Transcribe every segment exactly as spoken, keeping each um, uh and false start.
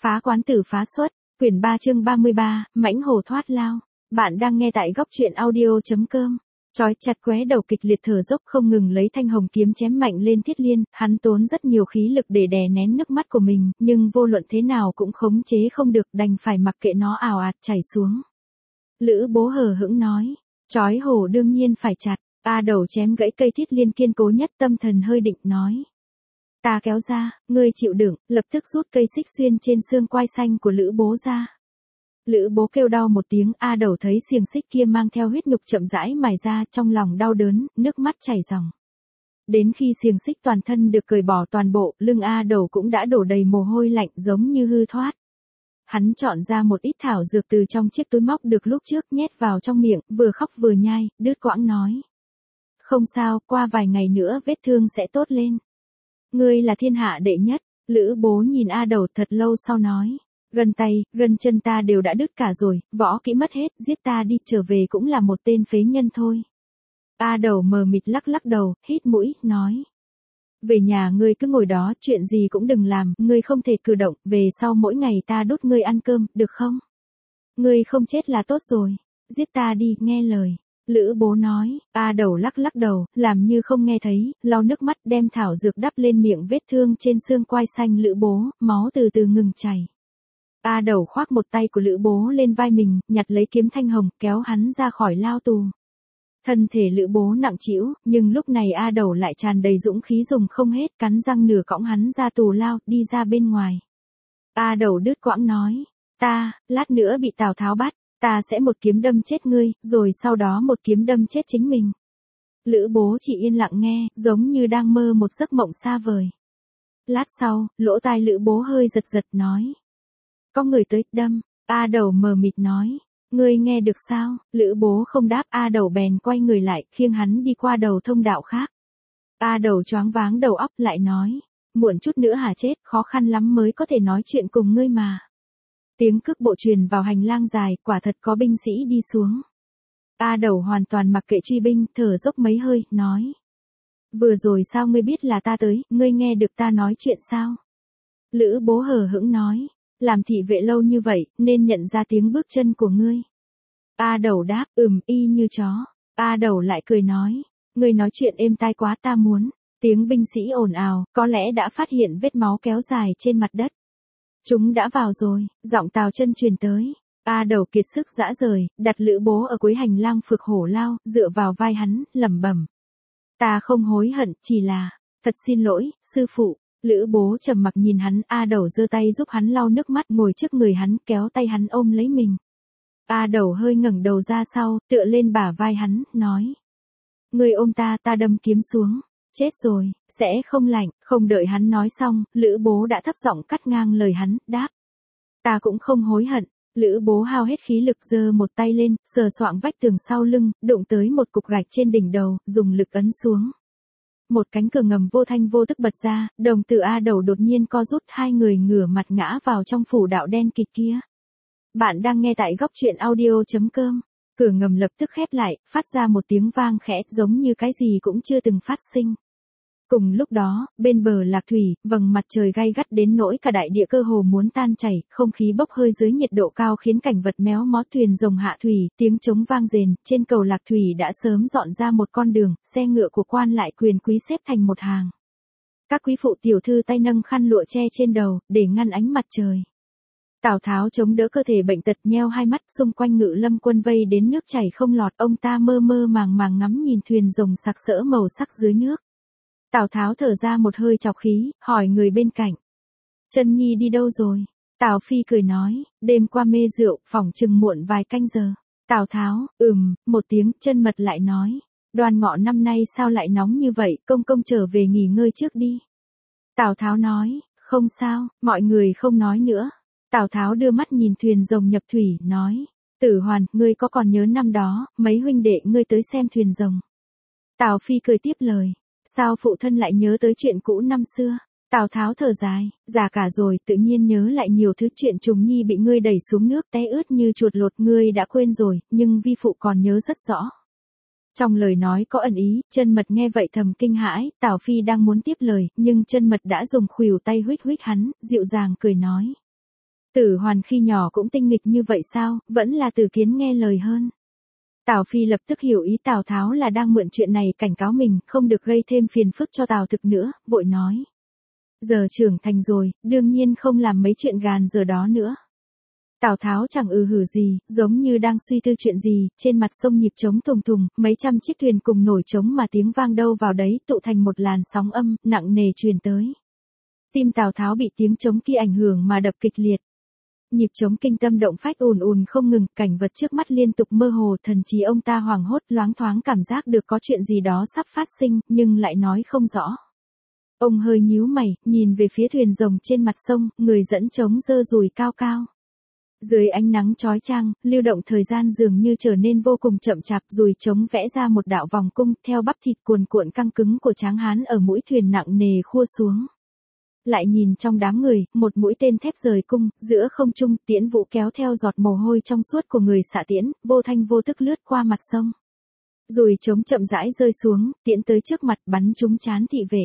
Phá quán tử phá xuất, quyển ba chương ba mươi ba, mãnh hổ thoát lao. Bạn đang nghe tại góc truyện audio.com. Chói chặt qué đầu kịch liệt thở dốc không ngừng lấy thanh hồng kiếm chém mạnh lên Thiết Liên, hắn tốn rất nhiều khí lực để đè nén nước mắt của mình, nhưng vô luận thế nào cũng khống chế không được, đành phải mặc kệ nó ào ạt chảy xuống. Lữ Bố hờ hững nói, chói hổ đương nhiên phải chặt. A Đầu chém gãy cây Thiết Liên kiên cố nhất, tâm thần hơi định nói. Ta kéo ra, ngươi chịu đựng, lập tức rút cây xích xuyên trên xương quai xanh của Lữ Bố ra. Lữ Bố kêu đau một tiếng, A Đầu thấy xiềng xích kia mang theo huyết nhục chậm rãi mài ra, trong lòng đau đớn, nước mắt chảy ròng. Đến khi xiềng xích toàn thân được cởi bỏ toàn bộ, lưng A Đầu cũng đã đổ đầy mồ hôi lạnh giống như hư thoát. Hắn chọn ra một ít thảo dược từ trong chiếc túi móc được lúc trước nhét vào trong miệng, vừa khóc vừa nhai, đứt quãng nói. Không sao, qua vài ngày nữa vết thương sẽ tốt lên. Ngươi là thiên hạ đệ nhất. Lữ Bố nhìn A Đầu thật lâu sau nói. Gân tay, gân chân ta đều đã đứt cả rồi, võ kỹ mất hết, giết ta đi, trở về cũng là một tên phế nhân thôi. A Đầu mờ mịt lắc lắc đầu, hít mũi, nói. Về nhà ngươi cứ ngồi đó, chuyện gì cũng đừng làm, ngươi không thể cử động, về sau mỗi ngày ta đút ngươi ăn cơm, được không? Ngươi không chết là tốt rồi, giết ta đi, nghe lời. Lữ Bố nói, A Đầu lắc lắc đầu, làm như không nghe thấy, lau nước mắt đem thảo dược đắp lên miệng vết thương trên xương quai xanh Lữ Bố, máu từ từ ngừng chảy. A Đầu khoác một tay của Lữ Bố lên vai mình, nhặt lấy kiếm thanh hồng, kéo hắn ra khỏi lao tù. Thân thể Lữ Bố nặng trĩu, nhưng lúc này A Đầu lại tràn đầy dũng khí dùng không hết, cắn răng nửa cõng hắn ra tù lao, đi ra bên ngoài. A Đầu đứt quãng nói, ta, lát nữa bị Tào Tháo bắt. Ta sẽ một kiếm đâm chết ngươi, rồi sau đó một kiếm đâm chết chính mình. Lữ Bố chỉ yên lặng nghe, giống như đang mơ một giấc mộng xa vời. Lát sau, lỗ tai Lữ Bố hơi giật giật nói. Có người tới, đâm. A Đầu mờ mịt nói. Ngươi nghe được sao? Lữ Bố không đáp, A Đầu bèn quay người lại, khiêng hắn đi qua đầu thông đạo khác. A Đầu choáng váng đầu óc lại nói. Muộn chút nữa hả chết, khó khăn lắm mới có thể nói chuyện cùng ngươi mà. Tiếng cước bộ truyền vào hành lang dài, quả thật có binh sĩ đi xuống. A Đầu hoàn toàn mặc kệ truy binh, thở dốc mấy hơi, nói. Vừa rồi sao ngươi biết là ta tới, ngươi nghe được ta nói chuyện sao? Lữ Bố hờ hững nói, làm thị vệ lâu như vậy, nên nhận ra tiếng bước chân của ngươi. A Đầu đáp, ừm, y như chó. A Đầu lại cười nói, ngươi nói chuyện êm tai quá, ta muốn. Tiếng binh sĩ ồn ào, có lẽ đã phát hiện vết máu kéo dài trên mặt đất. Chúng đã vào rồi, giọng Tào Chân truyền tới. A Đầu kiệt sức rã rời, đặt Lữ Bố ở cuối hành lang phược hổ lao, dựa vào vai hắn, lẩm bẩm. Ta không hối hận, chỉ là, thật xin lỗi, sư phụ. Lữ Bố trầm mặc nhìn hắn, A Đầu giơ tay giúp hắn lau nước mắt, ngồi trước người hắn, kéo tay hắn ôm lấy mình. A Đầu hơi ngẩng đầu ra sau, tựa lên bả vai hắn, nói. Ngươi ôm ta, ta đâm kiếm xuống. Chết rồi, sẽ không lạnh, không đợi hắn nói xong, Lữ Bố đã thấp giọng cắt ngang lời hắn, đáp. Ta cũng không hối hận. Lữ Bố hao hết khí lực giơ một tay lên, sờ soạng vách tường sau lưng, đụng tới một cục gạch trên đỉnh đầu, dùng lực ấn xuống. Một cánh cửa ngầm vô thanh vô tức bật ra, đồng tử A Đầu đột nhiên co rút, hai người ngửa mặt ngã vào trong phủ đạo đen kịt kia. Bạn đang nghe tại góc truyện audio.com. Cửa ngầm lập tức khép lại, phát ra một tiếng vang khẽ, giống như cái gì cũng chưa từng phát sinh. Cùng lúc đó, bên bờ Lạc Thủy, vầng mặt trời gay gắt đến nỗi cả đại địa cơ hồ muốn tan chảy, không khí bốc hơi dưới nhiệt độ cao khiến cảnh vật méo mó, thuyền rồng hạ thủy, tiếng trống vang rền, trên cầu Lạc Thủy đã sớm dọn ra một con đường, xe ngựa của quan lại quyền quý xếp thành một hàng. Các quý phụ tiểu thư tay nâng khăn lụa che trên đầu, để ngăn ánh mặt trời. Tào Tháo chống đỡ cơ thể bệnh tật, nheo hai mắt, xung quanh Ngự Lâm quân vây đến nước chảy không lọt, ông ta mơ mơ màng màng ngắm nhìn thuyền rồng sặc sỡ màu sắc dưới nước. Tào Tháo thở ra một hơi trọc khí, hỏi người bên cạnh. Chân Nhi đi đâu rồi? Tào Phi cười nói, đêm qua mê rượu, phỏng chừng muộn vài canh giờ. Tào Tháo, ừm, một tiếng, Chân Mật lại nói. Đoan Ngọ năm nay sao lại nóng như vậy, công công trở về nghỉ ngơi trước đi. Tào Tháo nói, không sao, mọi người không nói nữa. Tào Tháo đưa mắt nhìn thuyền rồng nhập thủy, nói. Tử Hoàn, ngươi có còn nhớ năm đó, mấy huynh đệ ngươi tới xem thuyền rồng. Tào Phi cười tiếp lời. Sao phụ thân lại nhớ tới chuyện cũ năm xưa? Tào Tháo thở dài, già cả rồi, tự nhiên nhớ lại nhiều thứ, chuyện Trùng Nhi bị ngươi đẩy xuống nước té ướt như chuột lột, ngươi đã quên rồi, nhưng vi phụ còn nhớ rất rõ. Trong lời nói có ẩn ý, Chân Mật nghe vậy thầm kinh hãi, Tào Phi đang muốn tiếp lời, nhưng Chân Mật đã dùng khuỷu tay huých huých hắn, dịu dàng cười nói. Tử Hoàn khi nhỏ cũng tinh nghịch như vậy sao, vẫn là Tử Kiến nghe lời hơn. Tào Phi lập tức hiểu ý Tào Tháo là đang mượn chuyện này cảnh cáo mình, không được gây thêm phiền phức cho Tào Thực nữa, vội nói. Giờ trưởng thành rồi, đương nhiên không làm mấy chuyện gàn giờ đó nữa. Tào Tháo chẳng ừ hử gì, giống như đang suy tư chuyện gì, trên mặt sông nhịp trống thùng thùng, mấy trăm chiếc thuyền cùng nổi trống mà tiếng vang đâu vào đấy tụ thành một làn sóng âm, nặng nề truyền tới. Tim Tào Tháo bị tiếng trống kia ảnh hưởng mà đập kịch liệt. Nhịp trống kinh tâm động phách ùn ùn không ngừng, cảnh vật trước mắt liên tục mơ hồ, thần trí ông ta hoảng hốt, loáng thoáng cảm giác được có chuyện gì đó sắp phát sinh, nhưng lại nói không rõ. Ông hơi nhíu mày, nhìn về phía thuyền rồng trên mặt sông, người dẫn trống giơ dùi cao cao. Dưới ánh nắng chói chang, lưu động thời gian dường như trở nên vô cùng chậm chạp, dùi trống vẽ ra một đạo vòng cung, theo bắp thịt cuồn cuộn căng cứng của tráng hán ở mũi thuyền nặng nề khua xuống. Lại nhìn trong đám người, một mũi tên thép rời cung, giữa không trung, Tiễn Vũ kéo theo giọt mồ hôi trong suốt của người xạ tiễn, vô thanh vô tức lướt qua mặt sông. Dùi trống chậm rãi rơi xuống, tiễn tới trước mặt bắn trúng trán thị vệ.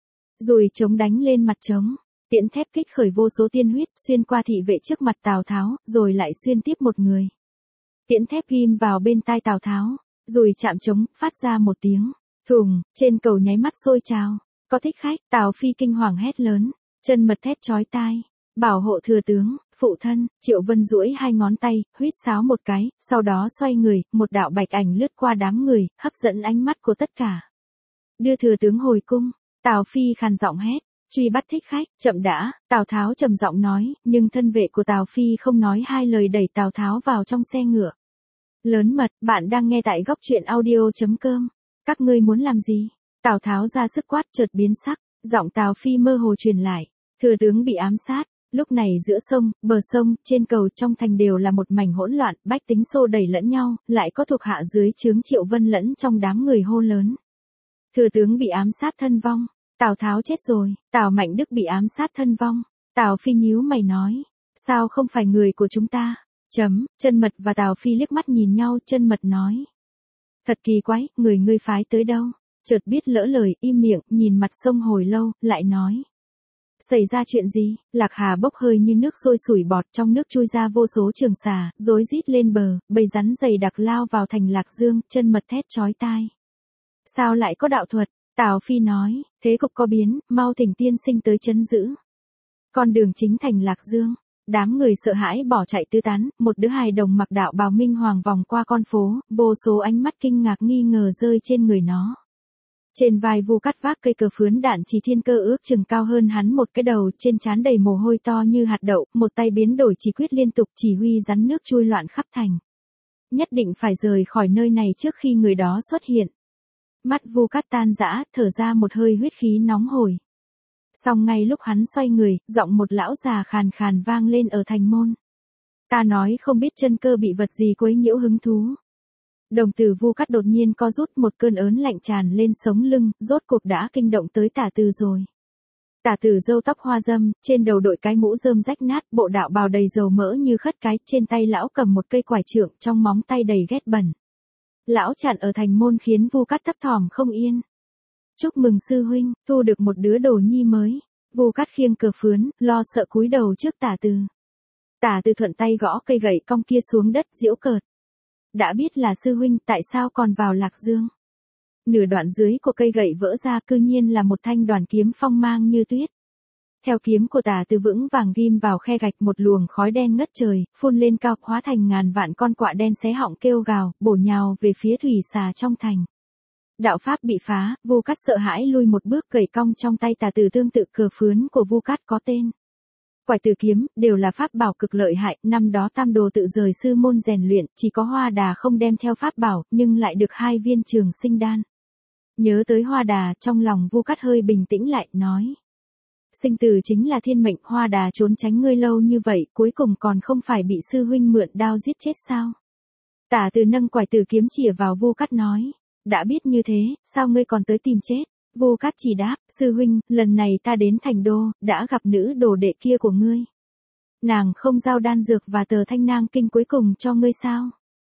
Dùi trống đánh lên mặt trống, tiễn thép kích khởi vô số tiên huyết, xuyên qua thị vệ trước mặt Tào Tháo, rồi lại xuyên tiếp một người. Tiễn thép ghim vào bên tai Tào Tháo, dùi chạm trống, phát ra một tiếng thùng, trên cầu nháy mắt sôi trào. Có thích khách, Tào Phi kinh hoàng hét lớn, chân mật thét chói tai, bảo hộ thừa tướng, phụ thân. Triệu Vân duỗi hai ngón tay, huýt sáo một cái, sau đó xoay người, một đạo bạch ảnh lướt qua đám người, hấp dẫn ánh mắt của tất cả. Đưa thừa tướng hồi cung, Tào Phi khàn giọng hét, truy bắt thích khách, chậm đã. Tào Tháo trầm giọng nói, nhưng thân vệ của Tào Phi không nói hai lời đẩy Tào Tháo vào trong xe ngựa. Lớn mật, bạn đang nghe tại góc truyện audio chấm com. Các ngươi muốn làm gì? Tào Tháo ra sức quát, chợt biến sắc, giọng Tào Phi mơ hồ truyền lại, thừa tướng bị ám sát. Lúc này giữa sông, bờ sông, trên cầu, trong thành đều là một mảnh hỗn loạn, bách tính xô đẩy lẫn nhau, lại có thuộc hạ dưới trướng Triệu Vân lẫn trong đám người hô lớn. Thừa tướng bị ám sát thân vong, Tào Tháo chết rồi, Tào Mạnh Đức bị ám sát thân vong. Tào Phi nhíu mày nói, sao không phải người của chúng ta? Chấm, Chân Mật và Tào Phi liếc mắt nhìn nhau, Chân Mật nói. Thật kỳ quái, người ngươi phái tới đâu? Chợt biết lỡ lời, im miệng, nhìn mặt sông hồi lâu, lại nói. Xảy ra chuyện gì? Lạc Hà bốc hơi như nước sôi sủi bọt, trong nước chui ra vô số trường xà, rối rít lên bờ, bầy rắn dày đặc lao vào thành Lạc Dương, Chân Mật thét chói tai. Sao lại có đạo thuật? Tào Phi nói, thế cục có biến, mau thỉnh tiên sinh tới trấn giữ. Con đường chính thành Lạc Dương, đám người sợ hãi bỏ chạy tứ tán, một đứa hài đồng mặc đạo bào minh hoàng vòng qua con phố, vô số ánh mắt kinh ngạc nghi ngờ rơi trên người nó. Trên vai Vu Cát vác cây cờ phướn đạn chỉ thiên cơ ước chừng cao hơn hắn một cái đầu, trên trán đầy mồ hôi to như hạt đậu, một tay biến đổi chỉ quyết liên tục chỉ huy rắn nước chui loạn khắp thành. Nhất định phải rời khỏi nơi này trước khi người đó xuất hiện. Mắt Vu Cát tan rã, thở ra một hơi huyết khí nóng hổi. Song ngay lúc hắn xoay người, giọng một lão già khàn khàn vang lên ở thành môn. Ta nói không biết chân cơ bị vật gì quấy nhiễu hứng thú. Đồng tử Vu Cát đột nhiên co rút, một cơn ớn lạnh tràn lên sống lưng, rốt cuộc đã kinh động tới Tả Từ rồi. Tả Từ râu tóc hoa râm, trên đầu đội cái mũ rơm rách nát, bộ đạo bào đầy dầu mỡ như khất cái, trên tay lão cầm một cây quải trượng, trong móng tay đầy ghét bẩn. Lão chặn ở thành môn khiến Vu Cát thấp thỏm không yên. Chúc mừng sư huynh, thu được một đứa đồ nhi mới. Vu Cát khiêng cờ phướn, lo sợ cúi đầu trước Tả Từ. Tả Từ thuận tay gõ cây gậy cong kia xuống đất, giễu cợt. Đã biết là sư huynh, tại sao còn vào Lạc Dương? Nửa đoạn dưới của cây gậy vỡ ra, cư nhiên là một thanh đoàn kiếm phong mang như tuyết. Theo kiếm của Tả Từ vững vàng ghim vào khe gạch, một luồng khói đen ngất trời, phun lên cao, hóa thành ngàn vạn con quạ đen xé họng kêu gào, bổ nhào về phía thủy xà trong thành. Đạo pháp bị phá, Vu Cát sợ hãi lui một bước, gậy cong trong tay Tả Từ tương tự cờ phướn của Vu Cát có tên. Quải Từ kiếm, đều là pháp bảo cực lợi hại, năm đó Tam Đồ tự rời sư môn rèn luyện, chỉ có Hoa Đà không đem theo pháp bảo, nhưng lại được hai viên trường sinh đan. Nhớ tới Hoa Đà, trong lòng Vu Cát hơi bình tĩnh lại, nói. Sinh tử chính là thiên mệnh, Hoa Đà trốn tránh ngươi lâu như vậy, cuối cùng còn không phải bị sư huynh mượn đao giết chết sao? Tả Từ nâng Quải Từ kiếm chĩa vào Vu Cát nói. Đã biết như thế, sao ngươi còn tới tìm chết? Vu Cát chỉ đáp, sư huynh, lần này ta đến thành đô, đã gặp nữ đồ đệ kia của ngươi. Nàng không giao đan dược và tờ thanh nang kinh cuối cùng cho ngươi sao?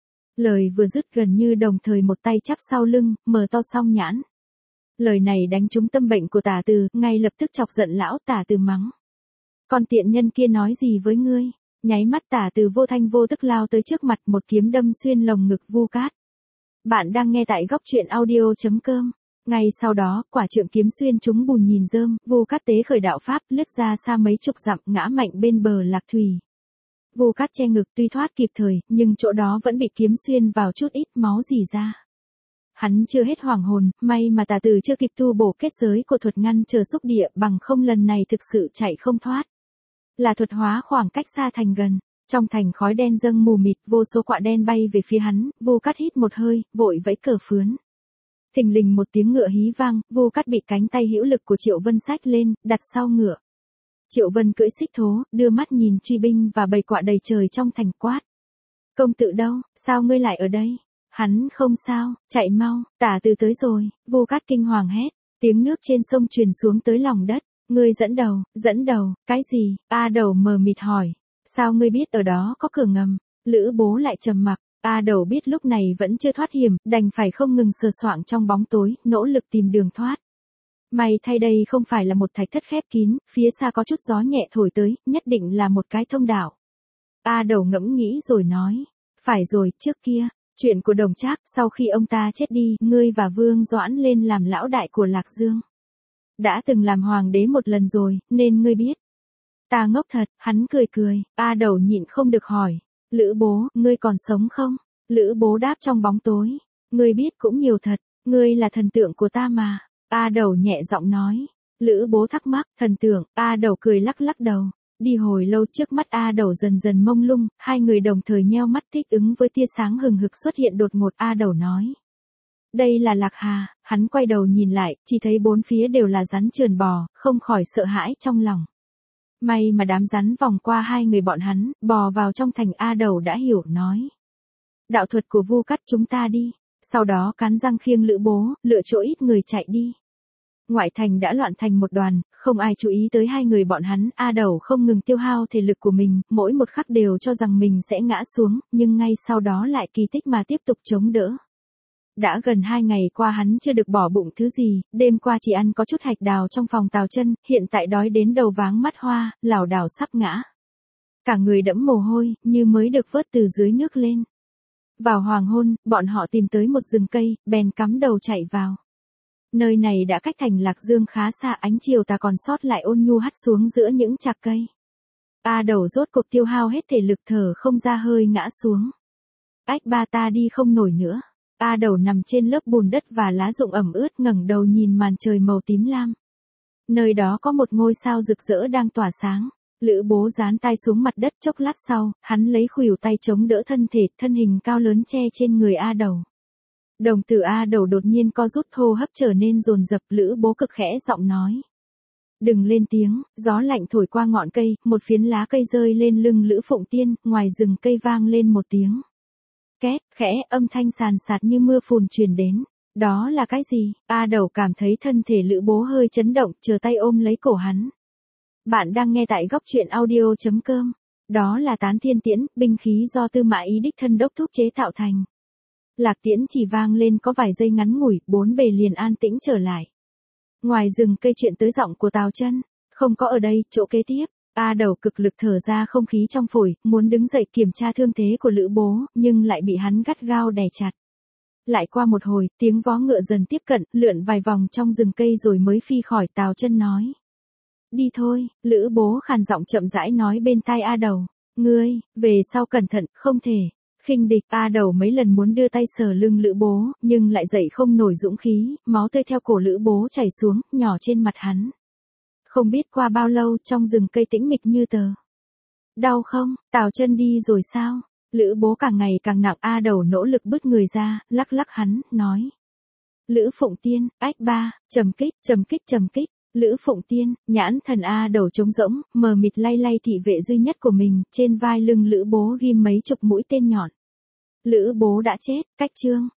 Lời vừa dứt gần như đồng thời một tay chắp sau lưng, mở to song nhãn. Lời này đánh trúng tâm bệnh của Tả Từ, ngay lập tức chọc giận lão. Tả Từ mắng. Con tiện nhân kia nói gì với ngươi? Nháy mắt Tả Từ vô thanh vô tức lao tới trước mặt, một kiếm đâm xuyên lồng ngực Vu Cát. Bạn đang nghe tại góc truyện audio.com. Ngay sau đó, quả trượng kiếm xuyên trúng bùn nhìn rơm, Vu Cát tế khởi đạo pháp, lướt ra xa mấy chục dặm, ngã mạnh bên bờ lạc thủy. Vu Cát che ngực tuy thoát kịp thời, nhưng chỗ đó vẫn bị kiếm xuyên vào chút ít máu rỉ ra. Hắn chưa hết hoàng hồn, may mà Tả Từ chưa kịp tu bổ kết giới của thuật ngăn chờ xúc địa, bằng không lần này thực sự chạy không thoát. Là thuật hóa khoảng cách xa thành gần. Trong thành khói đen dâng mù mịt, vô số quạ đen bay về phía hắn, Vu Cát hít một hơi, vội vẫy cờ phướn. Thình lình một tiếng ngựa hí vang, Vu Cát bị cánh tay hữu lực của Triệu Vân xách lên, đặt sau ngựa. Triệu Vân cưỡi xích thố, đưa mắt nhìn truy binh và bầy quạ đầy trời trong thành quát. Công tử đâu, sao ngươi lại ở đây? Hắn không sao, chạy mau, Tả Từ tới rồi. Vu Cát kinh hoàng hét, tiếng nước trên sông truyền xuống tới lòng đất. Ngươi dẫn đầu, dẫn đầu, cái gì? A Đầu mờ mịt hỏi. Sao ngươi biết ở đó có cửa ngầm? Lữ Bố lại trầm mặc. A Đầu biết lúc này vẫn chưa thoát hiểm, đành phải không ngừng sờ soạng trong bóng tối, nỗ lực tìm đường thoát. May thay đây không phải là một thạch thất khép kín, phía xa có chút gió nhẹ thổi tới, nhất định là một cái thông đạo. A Đầu ngẫm nghĩ rồi nói. Phải rồi, trước kia, chuyện của Đồng Trác, sau khi ông ta chết đi, ngươi và Vương Doãn lên làm lão đại của Lạc Dương. Đã từng làm hoàng đế một lần rồi, nên ngươi biết. Ta ngốc thật, hắn cười cười, A Đầu nhịn không được hỏi. Lữ Bố, ngươi còn sống không? Lữ Bố đáp trong bóng tối. Ngươi biết cũng nhiều thật, ngươi là thần tượng của ta mà. A Đầu nhẹ giọng nói. Lữ Bố thắc mắc, thần tượng, A Đầu cười lắc lắc đầu. Đi hồi lâu trước mắt A Đầu dần dần mông lung, hai người đồng thời nheo mắt thích ứng với tia sáng hừng hực xuất hiện đột ngột. A Đầu nói. Đây là Lạc Hà. Hắn quay đầu nhìn lại, chỉ thấy bốn phía đều là rắn trườn bò, không khỏi sợ hãi trong lòng. May mà đám rắn vòng qua hai người bọn hắn, bò vào trong thành. A Đầu đã hiểu, nói. Đạo thuật của Vu Cát, chúng ta đi. Sau đó cắn răng khiêng Lữ Bố, lựa chỗ ít người chạy đi. Ngoại thành đã loạn thành một đoàn, không ai chú ý tới hai người bọn hắn. A Đầu không ngừng tiêu hao thể lực của mình, mỗi một khắc đều cho rằng mình sẽ ngã xuống, nhưng ngay sau đó lại kỳ tích mà tiếp tục chống đỡ. Đã gần hai ngày qua hắn chưa được bỏ bụng thứ gì, đêm qua chỉ ăn có chút hạch đào trong phòng Tào Chân, hiện tại đói đến đầu váng mắt hoa, lảo đảo sắp ngã. Cả người đẫm mồ hôi, như mới được vớt từ dưới nước lên. Vào hoàng hôn, bọn họ tìm tới một rừng cây, bèn cắm đầu chạy vào. Nơi này đã cách thành Lạc Dương khá xa, ánh chiều tà còn sót lại ôn nhu hắt xuống giữa những chạc cây. A Đầu rốt cuộc tiêu hao hết thể lực, thở không ra hơi ngã xuống. Ách ba, ta đi không nổi nữa. A Đầu nằm trên lớp bùn đất và lá rụng ẩm ướt, ngẩng đầu nhìn màn trời màu tím lam. Nơi đó có một ngôi sao rực rỡ đang tỏa sáng. Lữ Bố dán tay xuống mặt đất, chốc lát sau, hắn lấy khuỷu tay chống đỡ thân thể, thân hình cao lớn che trên người A Đầu. Đồng tử A Đầu đột nhiên co rút, hô hấp trở nên dồn dập. Lữ Bố cực khẽ giọng nói. Đừng lên tiếng. Gió lạnh thổi qua ngọn cây, một phiến lá cây rơi lên lưng Lữ Phụng Tiên, ngoài rừng cây vang lên một tiếng. Két, khẽ, âm thanh sàn sạt như mưa phùn truyền đến. Đó là cái gì? A Đầu cảm thấy thân thể Lữ Bố hơi chấn động, chờ tay ôm lấy cổ hắn. Bạn đang nghe tại góc truyện audio.com. Đó là Tán Thiên Tiễn, binh khí do Tư Mã Ý đích thân đốc thúc chế tạo thành. Lạc tiễn chỉ vang lên có vài giây ngắn ngủi, bốn bề liền an tĩnh trở lại. Ngoài rừng cây chuyện tới giọng của Tào Chân. Không có ở đây, chỗ kế tiếp. A Đầu cực lực thở ra không khí trong phổi, muốn đứng dậy kiểm tra thương thế của Lữ Bố, nhưng lại bị hắn gắt gao đè chặt. Lại qua một hồi, tiếng vó ngựa dần tiếp cận, lượn vài vòng trong rừng cây rồi mới phi khỏi. Tào Chân nói. Đi thôi. Lữ Bố khàn giọng chậm rãi nói bên tai A Đầu. Ngươi, về sau cẩn thận, không thể. Khinh địch. A Đầu mấy lần muốn đưa tay sờ lưng Lữ Bố, nhưng lại dậy không nổi dũng khí, máu tươi theo cổ Lữ Bố chảy xuống, nhỏ trên mặt hắn. Không biết qua bao lâu, trong rừng cây tĩnh mịch như tờ. Đau không? Tào Chân đi rồi sao? Lữ Bố càng ngày càng nặng. A Đầu nỗ lực bứt người ra, lắc lắc hắn, nói. Lữ Phụng Tiên, ách ba, trầm kích, trầm kích, trầm kích. Lữ Phụng Tiên, nhãn thần A Đầu trống rỗng, mờ mịt lay lay thị vệ duy nhất của mình, trên vai lưng Lữ Bố ghim mấy chục mũi tên nhọn. Lữ Bố đã chết, cách chương.